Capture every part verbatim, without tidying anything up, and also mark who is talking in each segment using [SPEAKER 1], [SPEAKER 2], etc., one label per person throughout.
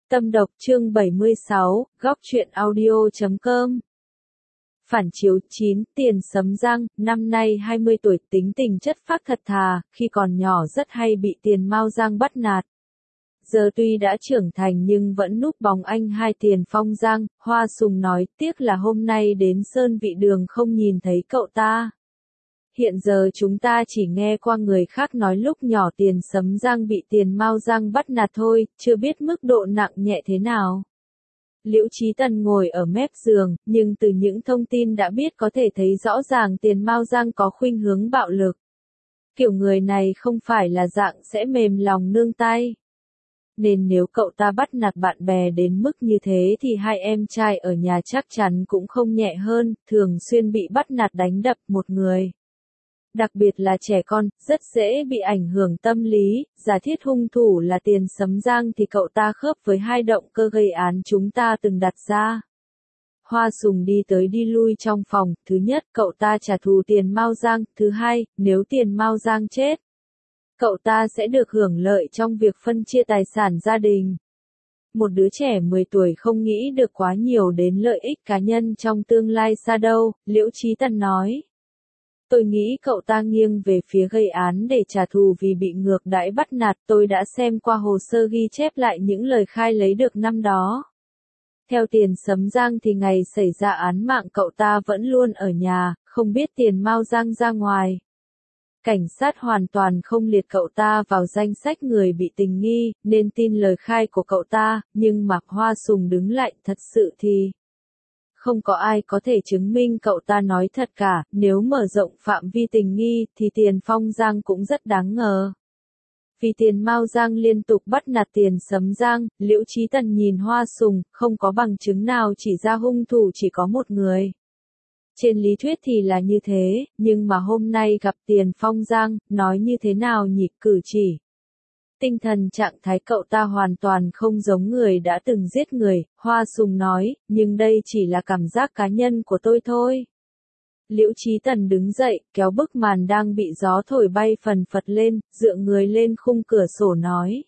[SPEAKER 1] Tâm độc chương bảy mươi sáu, góc truyện audio chấm com. Phản chiếu chín, Tiền Sấm Giang, năm nay hai mươi tuổi, tính tình chất phác thật thà, khi còn nhỏ rất hay bị Tiền Mao Giang bắt nạt. Giờ tuy đã trưởng thành nhưng vẫn núp bóng anh hai Tiền Phong Giang. Hoa Sùng nói, tiếc là hôm nay đến Sơn Vị Đường không nhìn thấy cậu ta. Hiện giờ chúng ta chỉ nghe qua người khác nói lúc nhỏ Tiền Sấm Giang bị Tiền Mao Giang bắt nạt thôi, chưa biết mức độ nặng nhẹ thế nào. Liễu Chí Tần ngồi ở mép giường, nhưng từ những thông tin đã biết có thể thấy rõ ràng Tiền Mao Giang có khuynh hướng bạo lực. Kiểu người này không phải là dạng sẽ mềm lòng nương tay. Nên nếu cậu ta bắt nạt bạn bè đến mức như thế thì hai em trai ở nhà chắc chắn cũng không nhẹ hơn, thường xuyên bị bắt nạt đánh đập một người. Đặc biệt là trẻ con, rất dễ bị ảnh hưởng tâm lý. Giả thiết hung thủ là Tiền Sấm Giang thì cậu ta khớp với hai động cơ gây án chúng ta từng đặt ra. Hoa Sùng đi tới đi lui trong phòng, thứ nhất, cậu ta trả thù Tiền Mao Giang, thứ hai, nếu Tiền Mao Giang chết, cậu ta sẽ được hưởng lợi trong việc phân chia tài sản gia đình. Một đứa trẻ mười tuổi không nghĩ được quá nhiều đến lợi ích cá nhân trong tương lai xa đâu, Liễu Chí Tần nói. Tôi nghĩ cậu ta nghiêng về phía gây án để trả thù vì bị ngược đãi bắt nạt. Tôi đã xem qua hồ sơ ghi chép lại những lời khai lấy được năm đó. Theo Tiền Sấm Giang thì ngày xảy ra án mạng cậu ta vẫn luôn ở nhà, không biết Tiền Mao Giang ra ngoài. Cảnh sát hoàn toàn không liệt cậu ta vào danh sách người bị tình nghi, nên tin lời khai của cậu ta, nhưng Mạc Hoa Sùng đứng lại, thật sự thì không có ai có thể chứng minh cậu ta nói thật cả. Nếu mở rộng phạm vi tình nghi thì Tiền Phong Giang cũng rất đáng ngờ. Vì Tiền Mao Giang liên tục bắt nạt Tiền Sấm Giang, Liễu Chí Tần nhìn Hoa Sùng, không có bằng chứng nào chỉ ra hung thủ chỉ có một người. Trên lý thuyết thì là như thế, nhưng mà hôm nay gặp Tiền Phong Giang, nói như thế nào nhỉ, cử chỉ. Tinh thần trạng thái cậu ta hoàn toàn không giống người đã từng giết người, Hoa Sùng nói, nhưng đây chỉ là cảm giác cá nhân của tôi thôi. Liễu Chí Tần đứng dậy, kéo bức màn đang bị gió thổi bay phần phật lên, dựa người lên khung cửa sổ nói.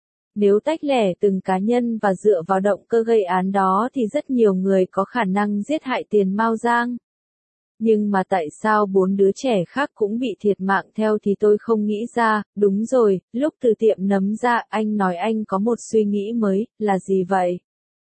[SPEAKER 1] Nếu tách lẻ từng cá nhân và dựa vào động cơ gây án đó thì rất nhiều người có khả năng giết hại Tiền Mao Giang. Nhưng mà tại sao bốn đứa trẻ khác cũng bị thiệt mạng theo thì tôi không nghĩ ra. Đúng rồi, lúc từ tiệm nấm ra anh nói anh có một suy nghĩ mới, là gì vậy?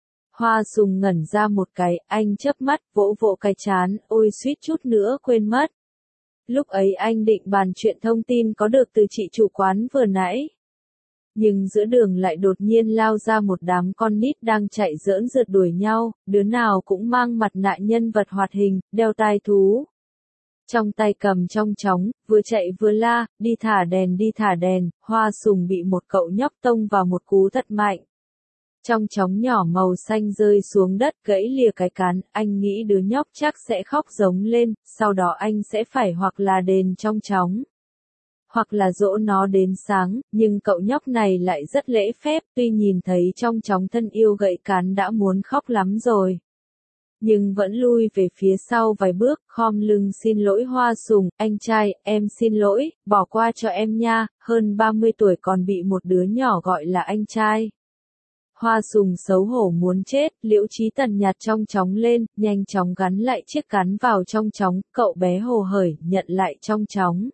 [SPEAKER 1] Hoa Sùng ngẩn ra một cái, anh chớp mắt, vỗ vỗ cái trán, ôi suýt chút nữa quên mất. Lúc ấy anh định bàn chuyện thông tin có được từ chị chủ quán vừa nãy. Nhưng giữa đường lại đột nhiên lao ra một đám con nít đang chạy giỡn rượt đuổi nhau, đứa nào cũng mang mặt nạ nhân vật hoạt hình, đeo tai thú. Trong tay cầm trong chóng, vừa chạy vừa la, đi thả đèn đi thả đèn. Hoa Sùng bị một cậu nhóc tông vào một cú thật mạnh. Trong chóng nhỏ màu xanh rơi xuống đất gãy lìa cái cán, anh nghĩ đứa nhóc chắc sẽ khóc giống lên, sau đó anh sẽ phải hoặc là đền trong chóng, hoặc là dỗ nó đến sáng, nhưng cậu nhóc này lại rất lễ phép, tuy nhìn thấy trong chóng thân yêu gãy cán đã muốn khóc lắm rồi. Nhưng vẫn lui về phía sau vài bước, khom lưng xin lỗi Hoa Sùng, anh trai, em xin lỗi, bỏ qua cho em nha, hơn ba mươi tuổi còn bị một đứa nhỏ gọi là anh trai. Hoa Sùng xấu hổ muốn chết, Liễu Chí Tần nhặt trong chóng lên, nhanh chóng gắn lại chiếc cán vào trong chóng, cậu bé hồ hởi, nhận lại trong chóng.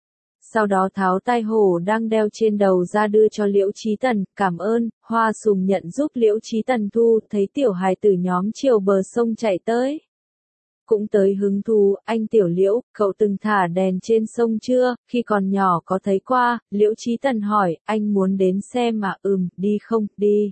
[SPEAKER 1] Sau đó tháo tai hổ đang đeo trên đầu ra đưa cho Liễu Chí Tần, cảm ơn. Hoa Sùng nhận giúp Liễu Chí Tần thu, thấy tiểu hài tử nhóm chiều bờ sông chạy tới. Cũng tới hứng thú, anh Tiểu Liễu, cậu từng thả đèn trên sông chưa, khi còn nhỏ có thấy qua. Liễu Chí Tần hỏi, anh muốn đến xem mà, ừm, đi không, đi.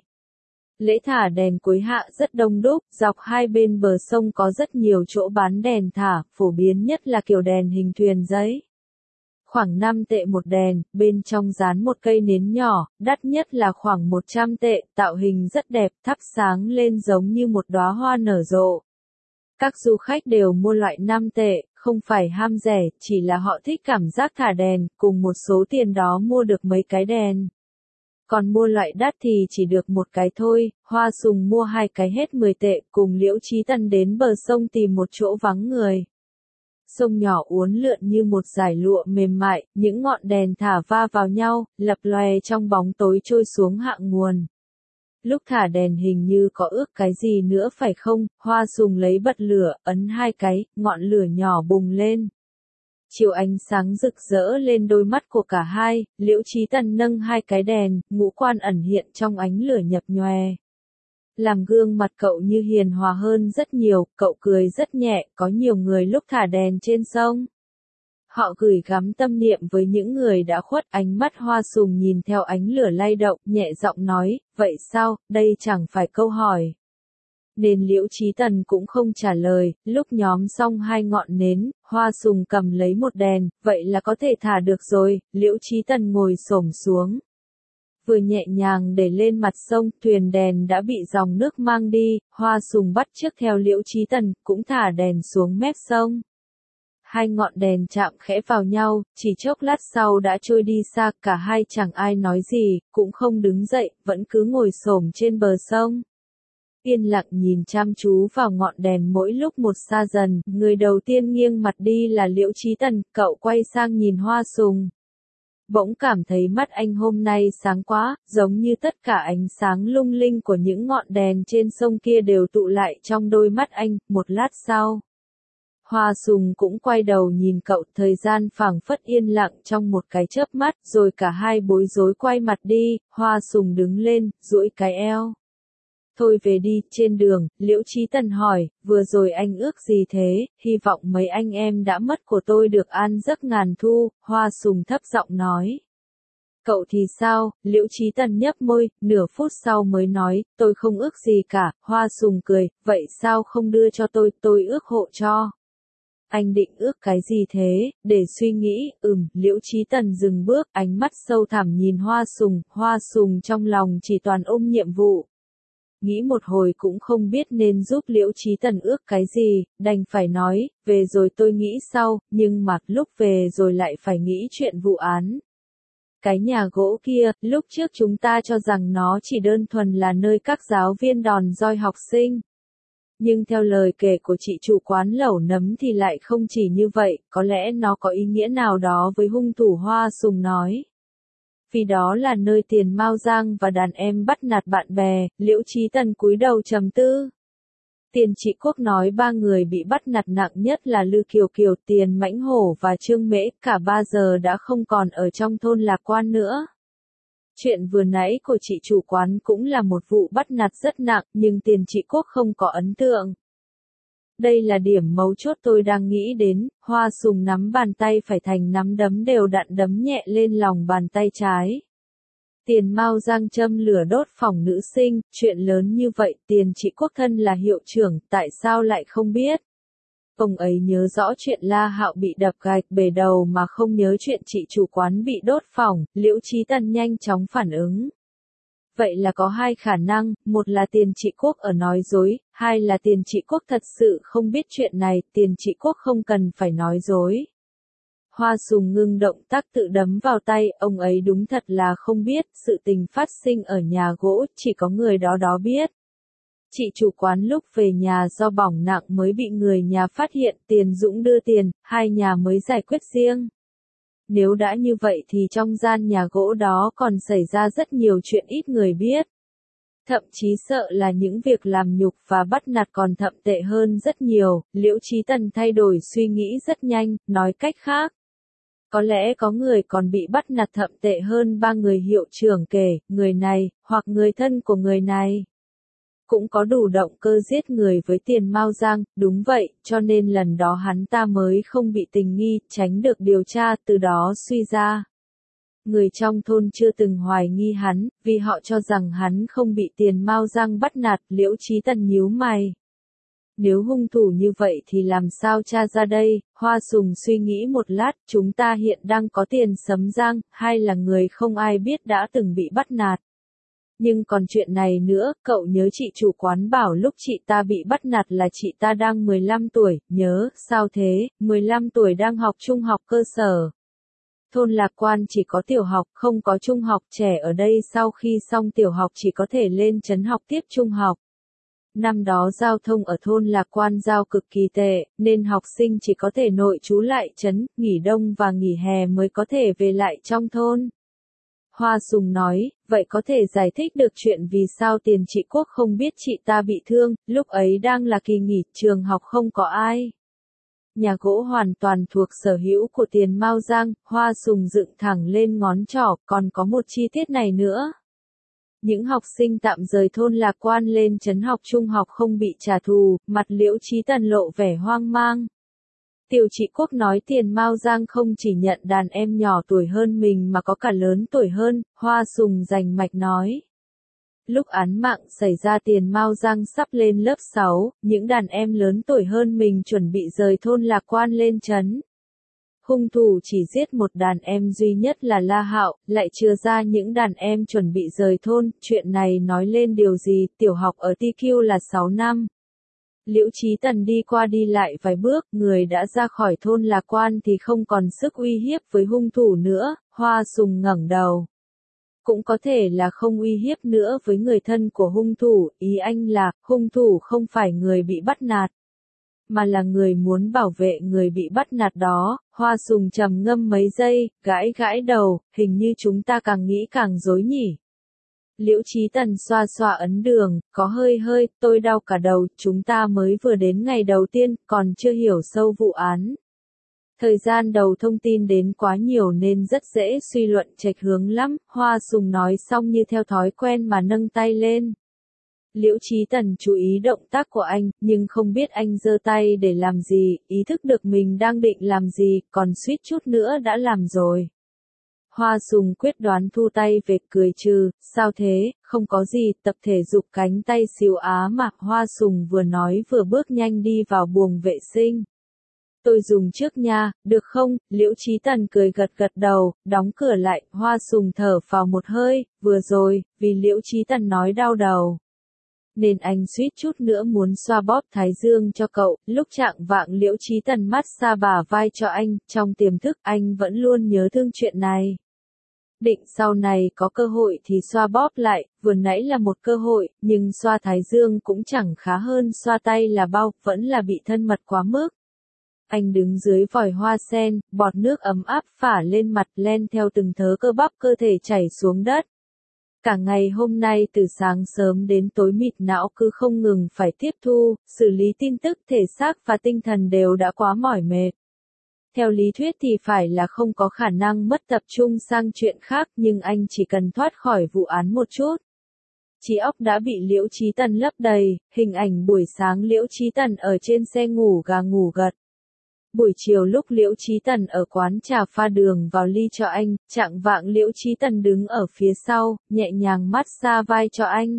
[SPEAKER 1] Lễ thả đèn cuối hạ rất đông đúc, dọc hai bên bờ sông có rất nhiều chỗ bán đèn thả, phổ biến nhất là kiểu đèn hình thuyền giấy. Khoảng năm tệ một đèn, bên trong dán một cây nến nhỏ, đắt nhất là khoảng một trăm tệ, tạo hình rất đẹp, thắp sáng lên giống như một đóa hoa nở rộ. Các du khách đều mua loại năm tệ, không phải ham rẻ, chỉ là họ thích cảm giác thả đèn, cùng một số tiền đó mua được mấy cái đèn. Còn mua loại đắt thì chỉ được một cái thôi. Hoa Sùng mua hai cái hết mười tệ, cùng Liễu Chí Tần đến bờ sông tìm một chỗ vắng người. Sông nhỏ uốn lượn như một dải lụa mềm mại, những ngọn đèn thả va vào nhau, lập lòe trong bóng tối trôi xuống hạ nguồn. Lúc thả đèn hình như có ước cái gì nữa phải không, Hoa Sùng lấy bật lửa, ấn hai cái, ngọn lửa nhỏ bùng lên. Chiếu ánh sáng rực rỡ lên đôi mắt của cả hai, Liễu Chí Tần nâng hai cái đèn, ngũ quan ẩn hiện trong ánh lửa nhập nhòe. Làm gương mặt cậu như hiền hòa hơn rất nhiều, cậu cười rất nhẹ, có nhiều người lúc thả đèn trên sông. Họ gửi gắm tâm niệm với những người đã khuất, ánh mắt Hoa Sùng nhìn theo ánh lửa lay động, nhẹ giọng nói, vậy sao, đây chẳng phải câu hỏi. Nên Liễu Chí Tần cũng không trả lời, lúc nhóm xong hai ngọn nến, Hoa Sùng cầm lấy một đèn, vậy là có thể thả được rồi, Liễu Chí Tần ngồi xổm xuống. Vừa nhẹ nhàng để lên mặt sông, thuyền đèn đã bị dòng nước mang đi, Hoa Sùng bắt chước theo Liễu Chí Tần, cũng thả đèn xuống mép sông. Hai ngọn đèn chạm khẽ vào nhau, chỉ chốc lát sau đã trôi đi xa, cả hai chẳng ai nói gì, cũng không đứng dậy, vẫn cứ ngồi xổm trên bờ sông. Yên lặng nhìn chăm chú vào ngọn đèn mỗi lúc một xa dần, người đầu tiên nghiêng mặt đi là Liễu Chí Tần, cậu quay sang nhìn Hoa Sùng. Bỗng cảm thấy mắt anh hôm nay sáng quá, giống như tất cả ánh sáng lung linh của những ngọn đèn trên sông kia đều tụ lại trong đôi mắt anh, một lát sau. Hoa Sùng cũng quay đầu nhìn cậu, thời gian phảng phất yên lặng trong một cái chớp mắt, rồi cả hai bối rối quay mặt đi, Hoa Sùng đứng lên, duỗi cái eo. Thôi về đi, trên đường, Liễu Chí Tần hỏi, vừa rồi anh ước gì thế, hy vọng mấy anh em đã mất của tôi được an giấc ngàn thu, Hoa Sùng thấp giọng nói. Cậu thì sao, Liễu Chí Tần nhấp môi, nửa phút sau mới nói, tôi không ước gì cả, Hoa Sùng cười, vậy sao không đưa cho tôi, tôi ước hộ cho. Anh định ước cái gì thế, để suy nghĩ, ừm, Liễu Chí Tần dừng bước, ánh mắt sâu thẳm nhìn Hoa Sùng, Hoa Sùng trong lòng chỉ toàn ôm nhiệm vụ. Nghĩ một hồi cũng không biết nên giúp Liễu Chí Tần ước cái gì, đành phải nói, về rồi tôi nghĩ sau, nhưng mà lúc về rồi lại phải nghĩ chuyện vụ án. Cái nhà gỗ kia, lúc trước chúng ta cho rằng nó chỉ đơn thuần là nơi các giáo viên đòn roi học sinh. Nhưng theo lời kể của chị chủ quán lẩu nấm thì lại không chỉ như vậy, có lẽ nó có ý nghĩa nào đó với hung thủ, Hoa Sùng nói. Vì đó là nơi Tiền Mao Giang và đàn em bắt nạt bạn bè, Liễu Chí Tần cúi đầu trầm tư. Tiền Trị Quốc nói ba người bị bắt nạt nặng nhất là Lư Kiều Kiều, Tiền Mãnh Hổ và Trương Mễ, cả ba giờ đã không còn ở trong thôn Lạc Quan nữa. Chuyện vừa nãy của chị chủ quán cũng là một vụ bắt nạt rất nặng, nhưng Tiền Trị Quốc không có ấn tượng. Đây là điểm mấu chốt tôi đang nghĩ đến, Hoa Sùng nắm bàn tay phải thành nắm đấm đều đặn đấm nhẹ lên lòng bàn tay trái. Tiền Mao Giang châm lửa đốt phòng nữ sinh, chuyện lớn như vậy, Tiền Trị Quốc thân là hiệu trưởng, tại sao lại không biết? Ông ấy nhớ rõ chuyện La Hạo bị đập gạch bể đầu mà không nhớ chuyện chị chủ quán bị đốt phòng, Liễu Chí Tần nhanh chóng phản ứng. Vậy là có hai khả năng, một là Tiền Trị Quốc ở nói dối, hai là Tiền Trị Quốc thật sự không biết chuyện này, Tiền Trị Quốc không cần phải nói dối. Hoa Sùng ngưng động tác tự đấm vào tay, ông ấy đúng thật là không biết, sự tình phát sinh ở nhà gỗ, chỉ có người đó đó biết. Chị chủ quán lúc về nhà do bỏng nặng mới bị người nhà phát hiện, Tiền Dũng đưa tiền, hai nhà mới giải quyết riêng. Nếu đã như vậy thì trong gian nhà gỗ đó còn xảy ra rất nhiều chuyện ít người biết. Thậm chí sợ là những việc làm nhục và bắt nạt còn thậm tệ hơn rất nhiều, Liễu Chí Tần thay đổi suy nghĩ rất nhanh, nói cách khác. Có lẽ có người còn bị bắt nạt thậm tệ hơn ba người hiệu trưởng kể, người này, hoặc người thân của người này. Cũng có đủ động cơ giết người với Tiền Mao Giang, đúng vậy, cho nên lần đó hắn ta mới không bị tình nghi, tránh được điều tra, từ đó suy ra. Người trong thôn chưa từng hoài nghi hắn, vì họ cho rằng hắn không bị Tiền Mao Giang bắt nạt, Liễu Chí Tần nhíu mày. Nếu hung thủ như vậy thì làm sao tra ra đây, Hoa Sùng suy nghĩ một lát, chúng ta hiện đang có Tiền Sấm Giang, hay là người không ai biết đã từng bị bắt nạt. Nhưng còn chuyện này nữa, cậu nhớ chị chủ quán bảo lúc chị ta bị bắt nạt là chị ta đang mười lăm tuổi, nhớ, sao thế, mười lăm tuổi đang học trung học cơ sở. Thôn Lạc Quan chỉ có tiểu học, không có trung học, trẻ ở đây sau khi xong tiểu học chỉ có thể lên trấn học tiếp trung học. Năm đó giao thông ở thôn Lạc Quan giao cực kỳ tệ, nên học sinh chỉ có thể nội trú lại trấn, nghỉ đông và nghỉ hè mới có thể về lại trong thôn. Hoa Sùng nói, vậy có thể giải thích được chuyện vì sao Tiền Trị Quốc không biết chị ta bị thương, lúc ấy đang là kỳ nghỉ, trường học không có ai. Nhà gỗ hoàn toàn thuộc sở hữu của Tiền Mao Giang, Hoa Sùng dựng thẳng lên ngón trỏ, còn có một chi tiết này nữa. Những học sinh tạm rời thôn Lạc Quan lên trấn học trung học không bị trả thù, mặt Liễu Chí Tần lộ vẻ hoang mang. Tiêu Trị Quốc nói Tiền Mao Giang không chỉ nhận đàn em nhỏ tuổi hơn mình mà có cả lớn tuổi hơn, Hoa Sùng rành mạch nói. Lúc án mạng xảy ra Tiền Mao Giang sắp lên lớp sáu, những đàn em lớn tuổi hơn mình chuẩn bị rời thôn Lạc Quan lên trấn. Hung thủ chỉ giết một đàn em duy nhất là La Hạo, lại chừa ra những đàn em chuẩn bị rời thôn, chuyện này nói lên điều gì, tiểu học ở T Q là sáu năm. Liễu Chí Tần đi qua đi lại vài bước, người đã ra khỏi thôn Lạc Quan thì không còn sức uy hiếp với hung thủ nữa, Hoa Sùng ngẩng đầu. Cũng có thể là không uy hiếp nữa với người thân của hung thủ, ý anh là, hung thủ không phải người bị bắt nạt, mà là người muốn bảo vệ người bị bắt nạt đó. Hoa Sùng trầm ngâm mấy giây, gãi gãi đầu, hình như chúng ta càng nghĩ càng rối nhỉ. Liễu Chí Tần xoa xoa ấn đường, có hơi hơi, tôi đau cả đầu, chúng ta mới vừa đến ngày đầu tiên, còn chưa hiểu sâu vụ án. Thời gian đầu thông tin đến quá nhiều nên rất dễ suy luận chệch hướng lắm, Hoa Sùng nói xong như theo thói quen mà nâng tay lên. Liễu Chí Tần chú ý động tác của anh, nhưng không biết anh giơ tay để làm gì, ý thức được mình đang định làm gì, còn suýt chút nữa đã làm rồi. Hoa Sùng quyết đoán thu tay về, cười trừ, sao thế, không có gì, tập thể dục cánh tay xíu á mà. Hoa Sùng vừa nói vừa bước nhanh đi vào buồng vệ sinh. Tôi dùng trước nha, được không? Liễu Chí Tần cười gật gật đầu, đóng cửa lại. Hoa Sùng thở phào một hơi, vừa rồi, vì Liễu Chí Tần nói đau đầu, nên anh suýt chút nữa muốn xoa bóp thái dương cho cậu. Lúc trạng vạng Liễu Chí Tần mát xa bả vai cho anh, trong tiềm thức anh vẫn luôn nhớ thương chuyện này. Định sau này có cơ hội thì xoa bóp lại, vừa nãy là một cơ hội, nhưng xoa thái dương cũng chẳng khá hơn xoa tay là bao, vẫn là bị thân mật quá mức. Anh đứng dưới vòi hoa sen, bọt nước ấm áp phả lên mặt, len theo từng thớ cơ bắp cơ thể chảy xuống đất. Cả ngày hôm nay từ sáng sớm đến tối mịt não cứ không ngừng phải tiếp thu, xử lý tin tức, thể xác và tinh thần đều đã quá mỏi mệt. Theo lý thuyết thì phải là không có khả năng mất tập trung sang chuyện khác, nhưng anh chỉ cần thoát khỏi vụ án một chút. Trí óc đã bị Liễu Chí Tần lấp đầy, hình ảnh buổi sáng Liễu Chí Tần ở trên xe ngủ gà ngủ gật. Buổi chiều lúc Liễu Chí Tần ở quán trà pha đường vào ly cho anh, chạng vạng Liễu Chí Tần đứng ở phía sau, nhẹ nhàng mát xa vai cho anh.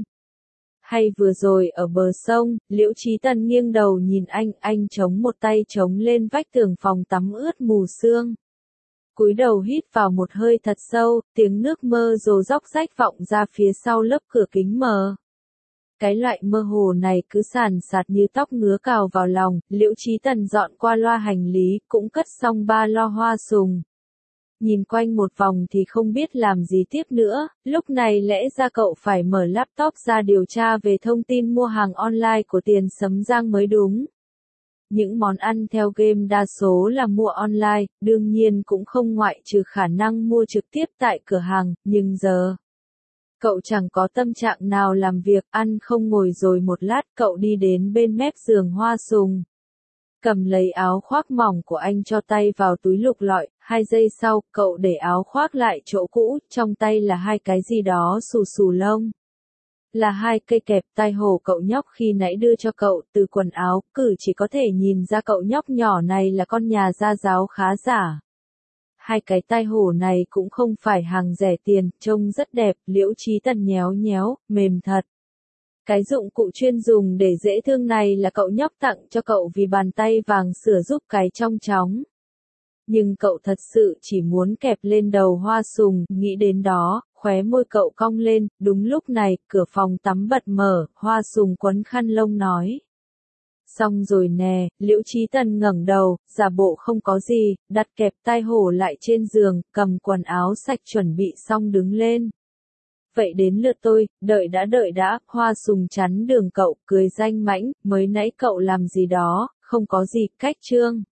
[SPEAKER 1] Hay vừa rồi ở bờ sông, Liễu Chí Tần nghiêng đầu nhìn anh, anh chống một tay chống lên vách tường phòng tắm ướt mù sương. Cúi đầu hít vào một hơi thật sâu, tiếng nước mơ rồ róc rách vọng ra phía sau lớp cửa kính mờ. Cái loại mơ hồ này cứ sàn sạt như tóc ngứa cào vào lòng. Liễu Chí Tần dọn qua loa hành lý, cũng cất xong ba lo Hoa Sùng. Nhìn quanh một vòng thì không biết làm gì tiếp nữa, lúc này lẽ ra cậu phải mở laptop ra điều tra về thông tin mua hàng online của Tiền Sấm Giang mới đúng. Những món ăn theo game đa số là mua online, đương nhiên cũng không ngoại trừ khả năng mua trực tiếp tại cửa hàng, nhưng giờ cậu chẳng có tâm trạng nào làm việc, ăn không ngồi rồi một lát cậu đi đến bên mép giường Hoa Sùng. Cầm lấy áo khoác mỏng của anh cho tay vào túi lục lọi, hai giây sau, cậu để áo khoác lại chỗ cũ, trong tay là hai cái gì đó xù xù lông. Là hai cây kẹp tai hổ cậu nhóc khi nãy đưa cho cậu, từ quần áo, cử chỉ có thể nhìn ra cậu nhóc nhỏ này là con nhà gia giáo khá giả. Hai cái tai hổ này cũng không phải hàng rẻ tiền, trông rất đẹp, Liễu Chí Tần nhéo nhéo, mềm thật. Cái dụng cụ chuyên dùng để dễ thương này là cậu nhóc tặng cho cậu vì bàn tay vàng sửa giúp cái trong chóng. Nhưng cậu thật sự chỉ muốn kẹp lên đầu Hoa Sùng, nghĩ đến đó, khóe môi cậu cong lên. Đúng lúc này, cửa phòng tắm bật mở, Hoa Sùng quấn khăn lông nói. Xong rồi nè. Liễu Chí Tần ngẩng đầu, giả bộ không có gì, đặt kẹp tai hổ lại trên giường, cầm quần áo sạch chuẩn bị xong đứng lên. Vậy đến lượt tôi, đợi đã đợi đã. Hoa Sùng chắn đường cậu, cười danh mãnh, mới nãy cậu làm gì đó, không có gì, cách trương.